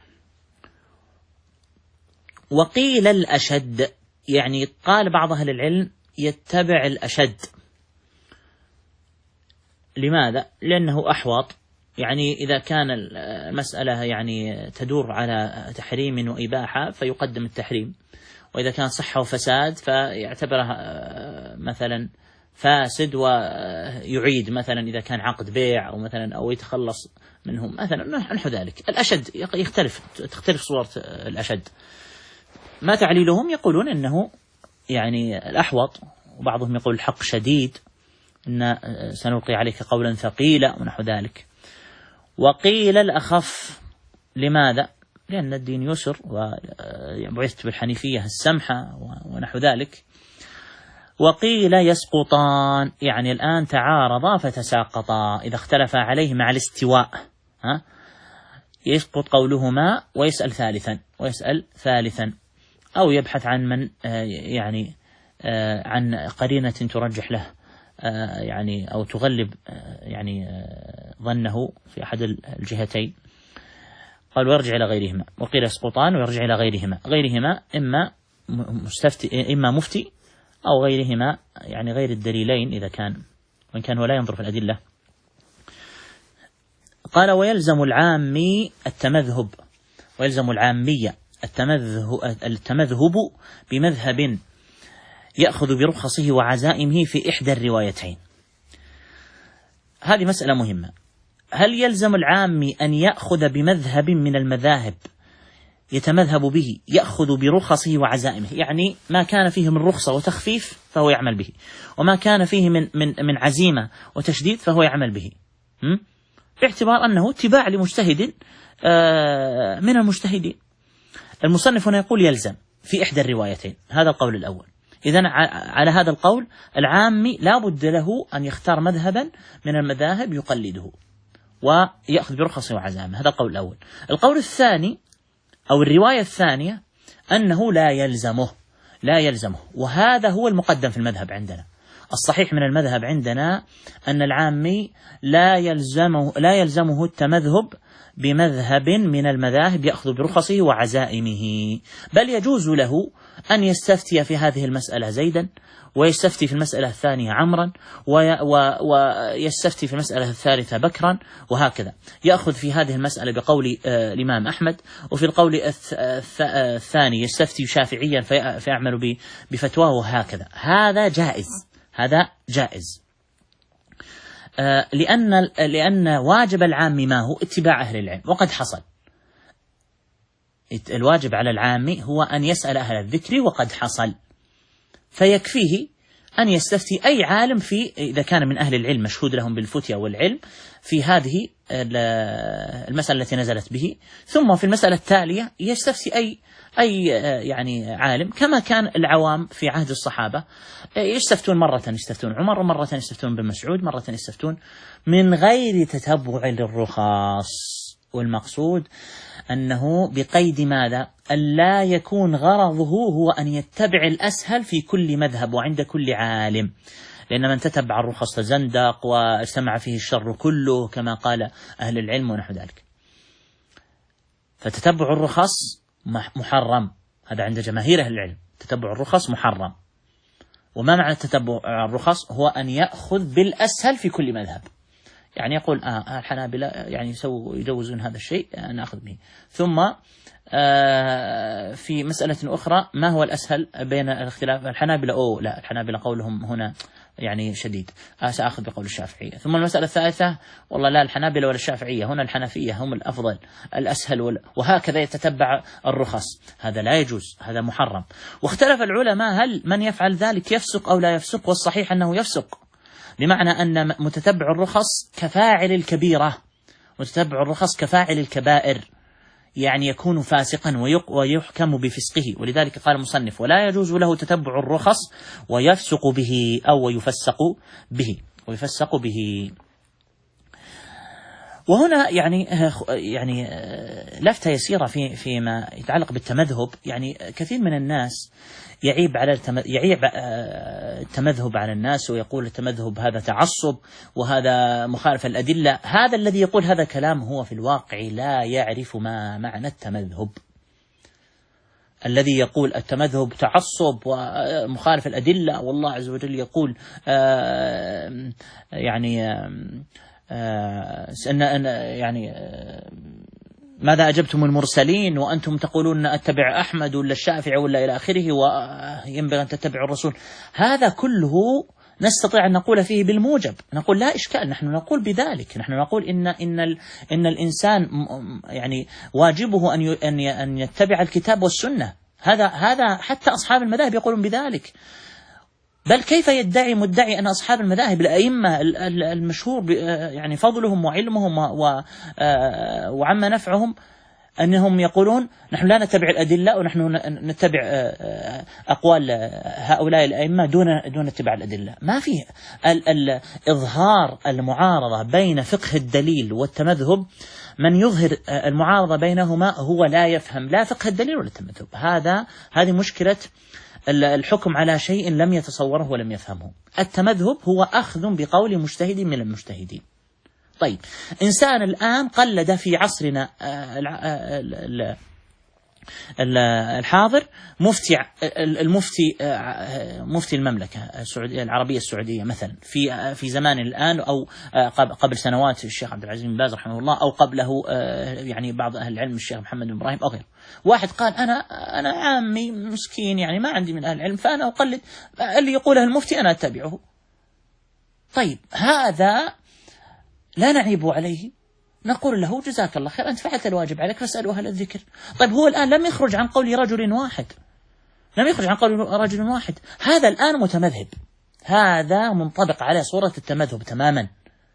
وقيل الأشد، يعني قال بعض أهل العلم يتبع الأشد. لماذا؟ لأنه أحوط، يعني إذا كان المسألة يعني تدور على تحريم وإباحة فيقدم التحريم، وإذا كان صحة وفساد فيعتبره مثلا فاسد ويعيد، مثلا إذا كان عقد بيع أو مثلا أو يتخلص منهم مثلا نحو ذلك. الأشد تختلف صورة الأشد. ما تعليلهم؟ يقولون إنه يعني الأحوط، وبعضهم يقول الحق شديد، إن سنلقي عليك قولا ثقيلا ونحو ذلك. وقيل الأخف. لماذا؟ لأن الدين يسر، وبعثت بالحنيفية السمحة ونحو ذلك. وقيل يسقطان، يعني الآن تعارضا فتساقطا إذا اختلفا عليه مع الاستواء، يسقط قولهما ويسأل ثالثا، أو يبحث عن من يعني عن قرينة ترجح له يعني أو تغلب يعني ظنه في أحد الجهتين. قال: ويرجع إلى غيرهما. وقيل يسقطان ويرجع إلى غيرهما إما مفتي أو غيرهما، يعني غير الدليلين إذا كان، وإن كان ولا ينظر في الأدلة. قال: ويلزم العامي التمذهب، ويلزم العامية التمذهب بمذهب يأخذ برخصه وعزائمه في إحدى الروايتين. هذه مسألة مهمة. هل يلزم العامي أن يأخذ بمذهب من المذاهب يتمذهب به، يأخذ برخصه وعزائمه، يعني ما كان فيه من رخصة وتخفيف فهو يعمل به، وما كان فيه من عزيمة وتشديد فهو يعمل به، باعتبار أنه اتباع لمجتهد من المجتهدين. المصنف هنا يقول يلزم في إحدى الروايتين، هذا القول الأول. إذن على هذا القول العامي لا بد له أن يختار مذهبا من المذاهب يقلده ويأخذ برخصه وعزائمه، هذا القول الأول. القول الثاني أو الرواية الثانية أنه لا يلزمه، وهذا هو المقدم في المذهب عندنا. الصحيح من المذهب عندنا أن العامي لا يلزمه التمذهب بمذهب من المذاهب يأخذ برخصه وعزائمه، بل يجوز له أن يستفتي في هذه المسألة زيدا، ويستفتي في المسألة الثانية عمرا، ويستفتي في المسألة الثالثة بكرا، وهكذا. يأخذ في هذه المسألة بقول الإمام أحمد، وفي القول الثاني يستفتي شافعيا فيعمل بفتواه، وهكذا. هذا جائز لأن واجب العام ما هو اتباع أهل العلم، وقد حصل. الواجب على العام هو أن يسأل أهل الذكر، وقد حصل، فيكفيه أن يستفتي أي عالم إذا كان من أهل العلم مشهود لهم بالفتيا والعلم في هذه المسألة التي نزلت به، ثم في المسألة التالية يستفتي أي يعني عالم، كما كان العوام في عهد الصحابة يستفتون، مرة يستفتون عمر، ومرة يستفتون بن مسعود، مرة يستفتون من غير تتبع للرخص. والمقصود أنه بقيد ماذا؟ ألا يكون غرضه هو أن يتبع الأسهل في كل مذهب وعند كل عالم، لأن من تتبع الرخص تزندق واجتمع فيه الشر كله كما قال أهل العلم ونحو ذلك. فتتبع الرخص محرم. هذا عند جماهير أهل العلم، تتبع الرخص محرم. وما معنى تتبع الرخص؟ هو أن يأخذ بالأسهل في كل مذهب. يعني يقول الحنابلة يعني يجوزون هذا الشيء، نأخذ به. ثم في مسألة أخرى، ما هو الأسهل بين الاختلاف؟ الحنابلة لا، الحنابلة قولهم هنا يعني شديد، سأخذ بقول الشافعية. ثم المسألة الثالثة، والله لا الحنابلة ولا الشافعية، هنا الحنفية هم الأفضل الأسهل، وهكذا يتتبع الرخص. هذا لا يجوز، هذا محرم. واختلف العلماء هل من يفعل ذلك يفسق أو لا يفسق، والصحيح أنه يفسق، بمعنى أن متتبع الرخص كفاعل الكبيرة، متتبع الرخص كفاعل الكبائر، يعني يكون فاسقا ويحكم بفسقه. ولذلك قال المصنف: ولا يجوز له تتبع الرخص ويفسق به، أو ويفسق به. وهنا يعني لفتة يسيرة فيما يتعلق بالتمذهب. يعني كثير من الناس يعيب التمذهب على الناس، ويقول التمذهب هذا تعصب وهذا مخالف الأدلة. هذا الذي يقول هذا كلام هو في الواقع لا يعرف ما معنى التمذهب. الذي يقول التمذهب تعصب ومخالف الأدلة، والله عز وجل يقول ماذا أجبتم المرسلين وأنتم تقولون أتبع أحمد ولا الشافعي ولا إلى آخره، وينبغي أن تتبعوا الرسول. هذا كله نستطيع أن نقول فيه بالموجب، نقول لا إشكال، نحن نقول بذلك، نحن نقول إن الإنسان يعني واجبه أن يتبع الكتاب والسنة. هذا حتى أصحاب المذاهب يقولون بذلك. بل كيف يدعي مدعي أن أصحاب المذاهب الأئمة المشهور يعني فضلهم وعلمهم وعم نفعهم أنهم يقولون نحن لا نتبع الأدلة، ونحن نتبع أقوال هؤلاء الأئمة دون اتباع الأدلة؟ ما فيه إظهار المعارضة بين فقه الدليل والتمذهب. من يظهر المعارضة بينهما هو لا يفهم لا فقه الدليل ولا التمذهب. هذه مشكلة الحكم على شيء لم يتصوره ولم يفهمه. التمذهب هو أخذ بقول مجتهد من المجتهدين. طيب، إنسان الآن قلد في عصرنا الحاضر مفتي المملكة العربية السعودية مثلا في زمان الآن، أو قبل سنوات الشيخ عبد العزيز بن باز رحمه الله، أو قبله يعني بعض أهل العلم الشيخ محمد بن إبراهيم أو غيره. واحد قال أنا عامي مسكين، يعني ما عندي من أهل العلم، فأنا أقلد اللي يقوله المفتي أنا أتبعه. طيب، هذا لا نعيب عليه، نقول له جزاك الله خير، أنت فعلت الواجب عليك، فاسألوا أهل الذكر. طيب، هو الآن لم يخرج عن قول رجل واحد، هذا الآن متمذهب، هذا منطبق على صورة التمذهب تماما.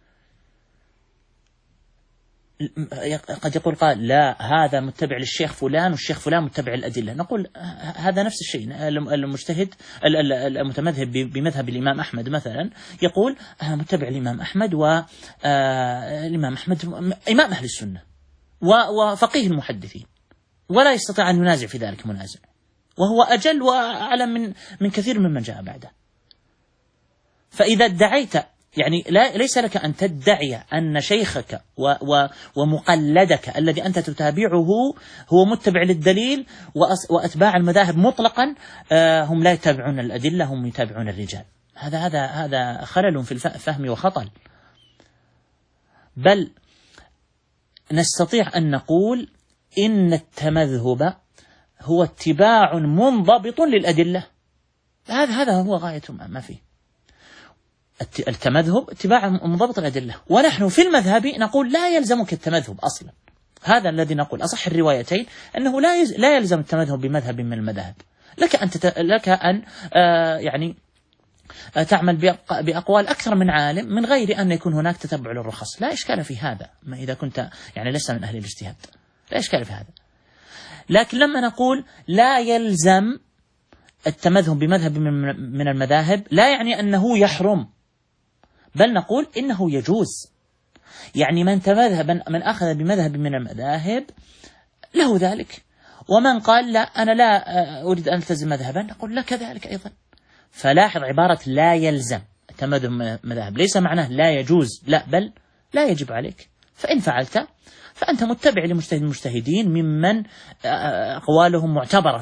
قد يقول قال لا، هذا متبع للشيخ فلان والشيخ فلان متبع الأدلة. نقول هذا نفس الشيء. المجتهد المتمذهب بمذهب الإمام أحمد مثلا يقول أنا متبع الإمام أحمد، والإمام أحمد إمام أهل السنة وفقيه المحدثين، ولا يستطيع أن ينازع في ذلك منازع، وهو أجل وأعلم من كثير ممن جاء بعده. فإذا ادعيت، يعني ليس لك أن تدعي أن شيخك ومقلدك الذي أنت تتابعه هو متبع للدليل، وأتباع المذاهب مطلقا هم لا يتابعون الأدلة، هم يتابعون الرجال. هذا خلل في الفهم وخطل. بل نستطيع أن نقول إن التمذهب هو اتباع منضبط للأدلة. هذا هو غاية ما فيه. التمذهب اتباع منضبط الأدلة، ونحن في المذهب نقول لا يلزمك التمذهب أصلا. هذا الذي نقول أصح الروايتين أنه لا يلزم التمذهب بمذهب من المذاهب. لك أن يعني تعمل بأقوال أكثر من عالم من غير أن يكون هناك تتبع للرخص، لا إشكال في هذا، ما إذا كنت يعني لست من أهل الاجتهاد، لا إشكال في هذا. لكن لما نقول لا يلزم التمذهب بمذهب من المذاهب، لا يعني أنه يحرم، بل نقول إنه يجوز. يعني من أخذ بمذهب من المذاهب له ذلك، ومن قال لا أنا لا أريد أن ألتزم مذهبا نقول لك ذلك أيضا. فلاحظ عبارة لا يلزم التمذهب من المذاهب، ليس معناه لا يجوز، لا، بل لا يجب عليك، فإن فعلت فأنت متبع لمجتهد المجتهدين ممن أقوالهم معتبرة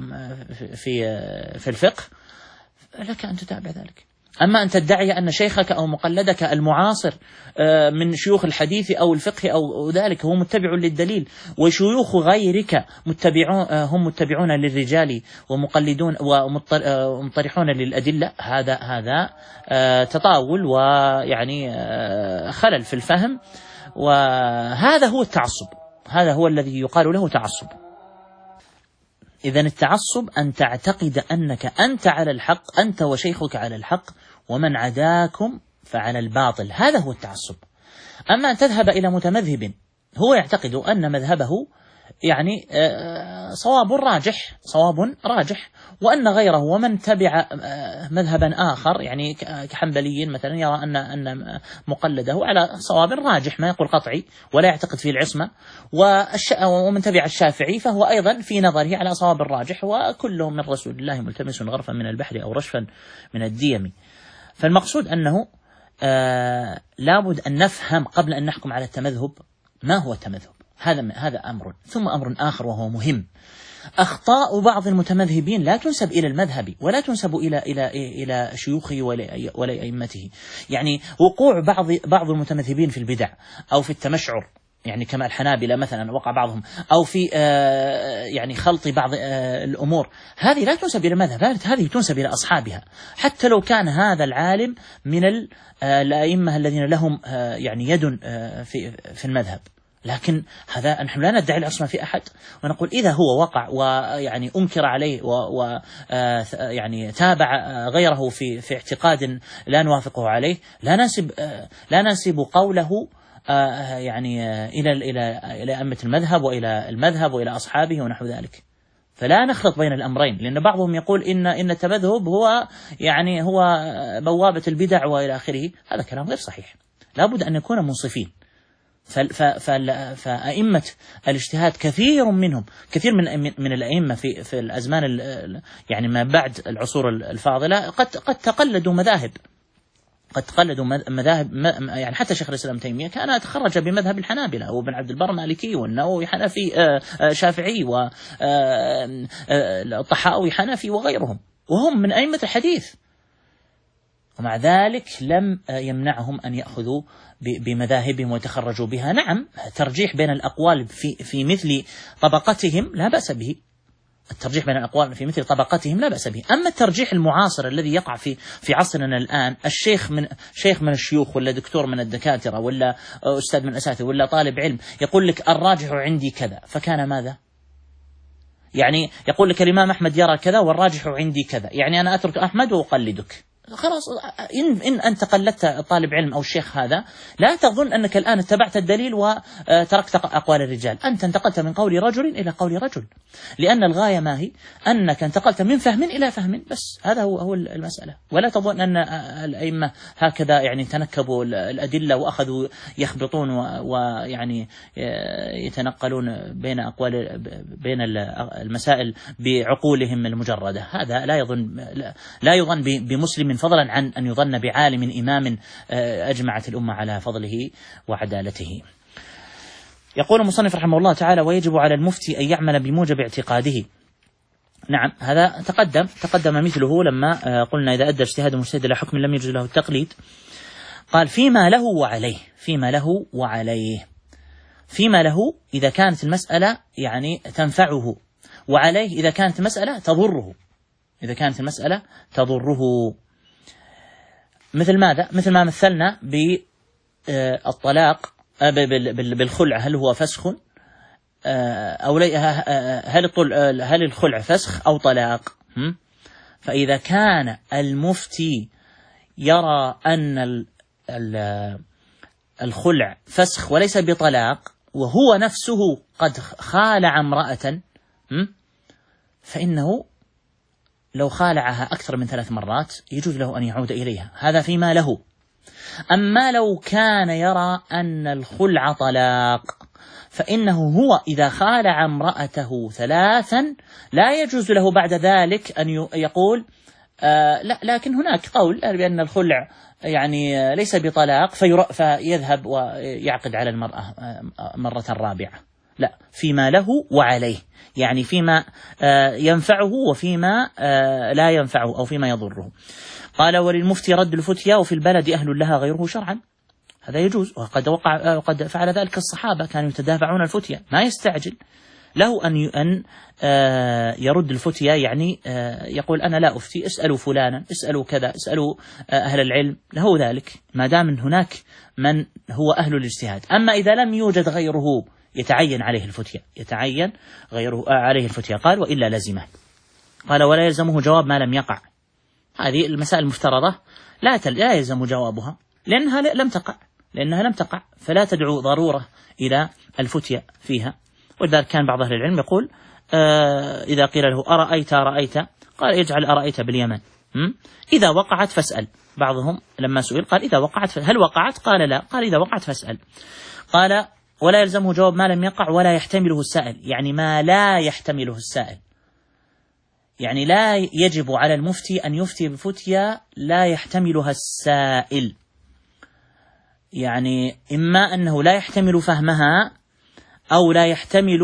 في الفقه، لك أن تتابع ذلك. أما أن تدعي أن شيخك أو مقلدك المعاصر من شيوخ الحديث أو الفقه أو ذلك هو متبع للدليل، وشيوخ غيرك هم متبعون للرجال ومقلدون ومطرحون للأدلة، هذا تطاول ويعني خلل في الفهم، وهذا هو التعصب، هذا هو الذي يقال له تعصب. إذن التعصب أن تعتقد أنك أنت على الحق، أنت وشيخك على الحق، ومن عداكم فعلى الباطل، هذا هو التعصب. أما أن تذهب إلى متمذهب هو يعتقد أن مذهبه يعني صواب راجح، وأن غيره ومن تبع مذهبا آخر يعني كحنبلي مثلا يرى أن مقلده على صواب راجح ما يقول قطعي ولا يعتقد فيه العصمة، ومن تبع الشافعي فهو أيضا في نظره على صواب راجح، وكلهم من رسول الله ملتمس غرفا من البحر أو رشفا من الديم. فالمقصود أنه لابد أن نفهم قبل أن نحكم على التمذهب ما هو التمذهب. هذا أمر، ثم أمر آخر وهو مهم: أخطاء بعض المتمذهبين لا تنسب إلى المذهب ولا تنسب إلى شيوخه ولا أئمته. يعني وقوع بعض المتمذهبين في البدع أو في التمشعر، يعني كما الحنابلة مثلا وقع بعضهم، أو في يعني خلط بعض الأمور، هذه لا تنسب إلى المذهب، هذه تنسب إلى أصحابها، حتى لو كان هذا العالم من الأئمة الذين لهم يعني يد في المذهب. لكن هذا نحن لا ندعي العصمة في أحد، ونقول إذا هو وقع ويعني أنكر عليه يعني تابع غيره في اعتقاد لا نوافقه عليه، لا ننسب قوله يعني إلى أئمة المذهب وإلى المذهب وإلى أصحابه ونحو ذلك. فلا نخلط بين الأمرين، لأن بعضهم يقول إن التمذهب هو يعني هو بوابة البدع وإلى آخره، هذا كلام غير صحيح. لابد أن نكون منصفين. فأئمة الاجتهاد كثير من الأئمة في الأزمان يعني ما بعد العصور الفاضلة قد تقلدوا مذاهب، يعني حتى شيخ الإسلام تيمية كان تخرج بمذهب الحنابلة، وابن عبد البر مالكي، والنووي حنفي شافعي، والطحاوي حنفي وغيرهم، وهم من أئمة الحديث، ومع ذلك لم يمنعهم أن يأخذوا بمذاهبهم ويتخرجوا بها. نعم، ترجيح بين الأقوال في مثل طبقتهم لا بأس به، الترجيح بين الأقوال في مثل طبقتهم لا بأس به. أما الترجيح المعاصر الذي يقع في عصرنا الآن، شيخ من الشيوخ ولا دكتور من الدكاترة ولا أستاذ من الأساتذة ولا طالب علم يقول لك الراجح عندي كذا، فكان ماذا؟ يعني يقول لك الإمام أحمد يرى كذا والراجح عندي كذا، يعني أنا أترك أحمد وأقلدك. خلاص، إن أنت قلدت طالب علم أو الشيخ هذا، لا تظن أنك الآن اتبعت الدليل وتركت أقوال الرجال، أنت انتقلت من قول رجل إلى قول رجل، لأن الغاية ما هي؟ أنك انتقلت من فهم إلى فهم، بس هذا هو المسألة. ولا تظن أن الأئمة هكذا يعني تنكبوا الأدلة وأخذوا يخبطون ويعني يتنقلون بين المسائل بعقولهم المجردة. هذا لا يظن بمسلم، فضلا عن أن يظن بعالم إمام أجمعت الأمة على فضله وعدالته. يقول المصنف رحمه الله تعالى: ويجب على المفتي أن يعمل بموجب اعتقاده. نعم، هذا تقدم مثله لما قلنا إذا أدى اجتهاد مجتهد إلى حكم لم يجوز له التقليد. قال: فيما له وعليه. فيما له إذا كانت المسألة يعني تنفعه، وعليه إذا كانت المسألة تضره. مثل ماذا؟ مثل ما مثلنا بالطلاق بالخلع، هل هو فسخ أو هل الخلع فسخ أو طلاق؟ فإذا كان المفتي يرى أن الخلع فسخ وليس بطلاق، وهو نفسه قد خالع امرأة، فإنه لو خالعها أكثر من 3 مرات يجوز له أن يعود إليها، هذا فيما له. أما لو كان يرى أن الخلع طلاق، فإنه هو إذا خالع امرأته 3 لا يجوز له بعد ذلك أن يقول لا، لكن هناك قول بأن الخلع يعني ليس بطلاق فيذهب ويعقد على المرأة مرة رابعة، لا، فيما له وعليه، يعني فيما ينفعه وفيما لا ينفعه أو فيما يضره. قال وللمفتي رد الفتيا وفي البلد أهل لها غيره شرعا، هذا يجوز، وقد فعل ذلك الصحابة، كانوا يتدافعون الفتيا، ما يستعجل، له أن يرد الفتيا، يعني يقول أنا لا أفتي، اسألوا فلانا، اسألوا كذا، اسألوا أهل العلم، له ذلك ما دام هناك من هو أهل الاجتهاد. أما إذا لم يوجد غيره يتعين عليه الفتيا، يتعين غيره عليه الفتيا. قال وإلا لزمه. قال ولا يلزمه جواب ما لم يقع. هذه المسائل المفترضة لا يلزم جوابها لأنها لم تقع، فلا تدعو ضرورة إلى الفتيا فيها. ولذلك كان بعض أهل العلم يقول إذا قيل له أرأيت قال اجعل أرأيت باليمن، إذا وقعت فاسأل. بعضهم لما سئل قال إذا وقعت هل وقعت؟ قال لا، قال إذا وقعت فاسأل. قال ولا يلزمه جواب ما لم يقع ولا يحتمله السائل، يعني ما لا يحتمله السائل، يعني لا يجب على المفتي أن يفتي بفتيا لا يحتملها السائل، يعني إما أنه لا يحتمل فهمها أو لا يحتمل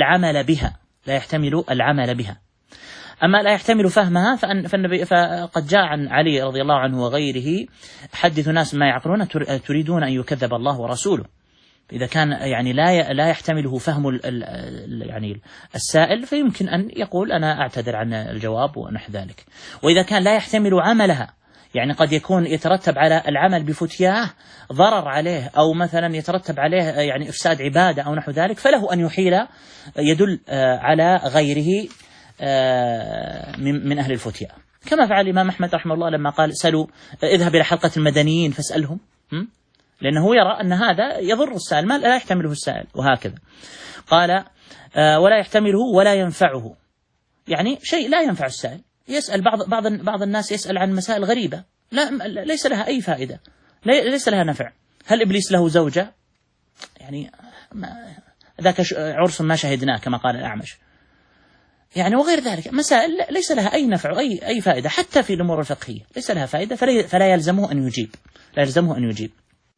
العمل بها. أما لا يحتمل فهمها فقد جاء عن علي رضي الله عنه وغيره حدث ناس ما يعقلون تريدون أن يكذب الله ورسوله. إذا كان يعني لا يحتمله فهم يعني السائل فيمكن أن يقول أنا أعتذر عن الجواب ونحو ذلك. وإذا كان لا يحتمل عملها، يعني قد يكون يترتب على العمل بفتياه ضرر عليه، أو مثلا يترتب عليه يعني إفساد عبادة أو نحو ذلك، فله أن يحيل يدل على غيره من أهل الفتيا، كما فعل الإمام أحمد رحمه الله لما قال سلوا اذهب إلى حلقة المدنيين فاسألهم، لأنه يرى أن هذا يضر السائل ما لا يحتمله السائل، وهكذا. قال ولا يحتمله ولا ينفعه، يعني شيء لا ينفع السائل، يسأل بعض الناس يسأل عن مسائل غريبة ليس لها أي فائدة، ليس لها نفع. هل إبليس له زوجة؟ يعني ذاك عرس ما شهدناه كما قال الأعمش، يعني وغير ذلك مسائل ليس لها أي نفع أي فائدة، حتى في الأمور الفقهية ليس لها فائدة، فلا يلزمه أن يجيب.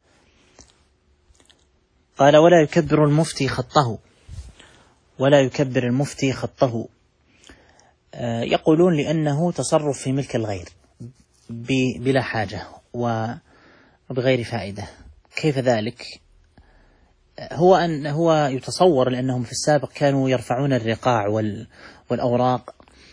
قال ولا يكبر المفتي خطه، يقولون لأنه تصرف في ملك الغير بلا حاجة وبغير فائدة. كيف ذلك؟ هو يتصور لأنهم في السابق كانوا يرفعون الرقاع والأوراق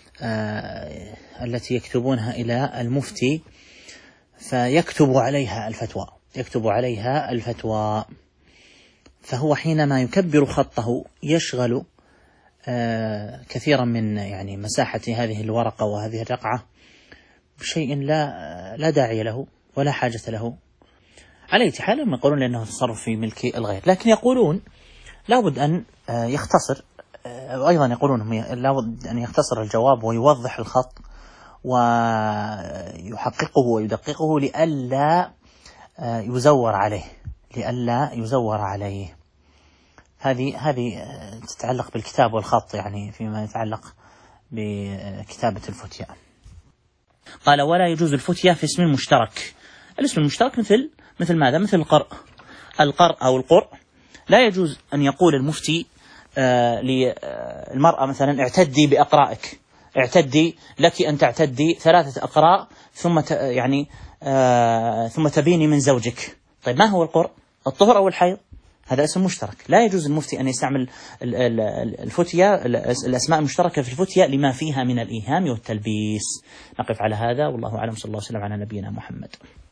التي يكتبونها إلى المفتي فيكتب عليها الفتوى، فهو حينما يكبر خطه يشغل كثيرا من يعني مساحة هذه الورقة وهذه الرقعة بشيء لا داعي له ولا حاجة له. على أي حال هم يقولون لأنه تصرف في ملك الغير، لكن يقولون لابد أن يختصر، وأيضا يقولون هم لابد أن يختصر الجواب ويوضح الخط ويحققه ويدققه لئلا يزور عليه. هذه تتعلق بالكتاب والخط، يعني فيما يتعلق بكتابة الفتيا. قال ولا يجوز الفتيا في اسم المشترك. الاسم المشترك مثل ماذا؟ مثل القرء أو القرء. لا يجوز أن يقول المفتي للمرأة مثلا اعتدي بأقرائك، اعتدي لك أن تعتدي 3 أقراء ثم تبيني من زوجك. طيب ما هو القرء؟ الطهر أو الحيض؟ هذا اسم مشترك. لا يجوز المفتي أن يستعمل الفتيا الأسماء المشتركة في الفتيا لما فيها من الإيهام والتلبيس. نقف على هذا والله أعلم، صلى الله عليه وسلم على نبينا محمد.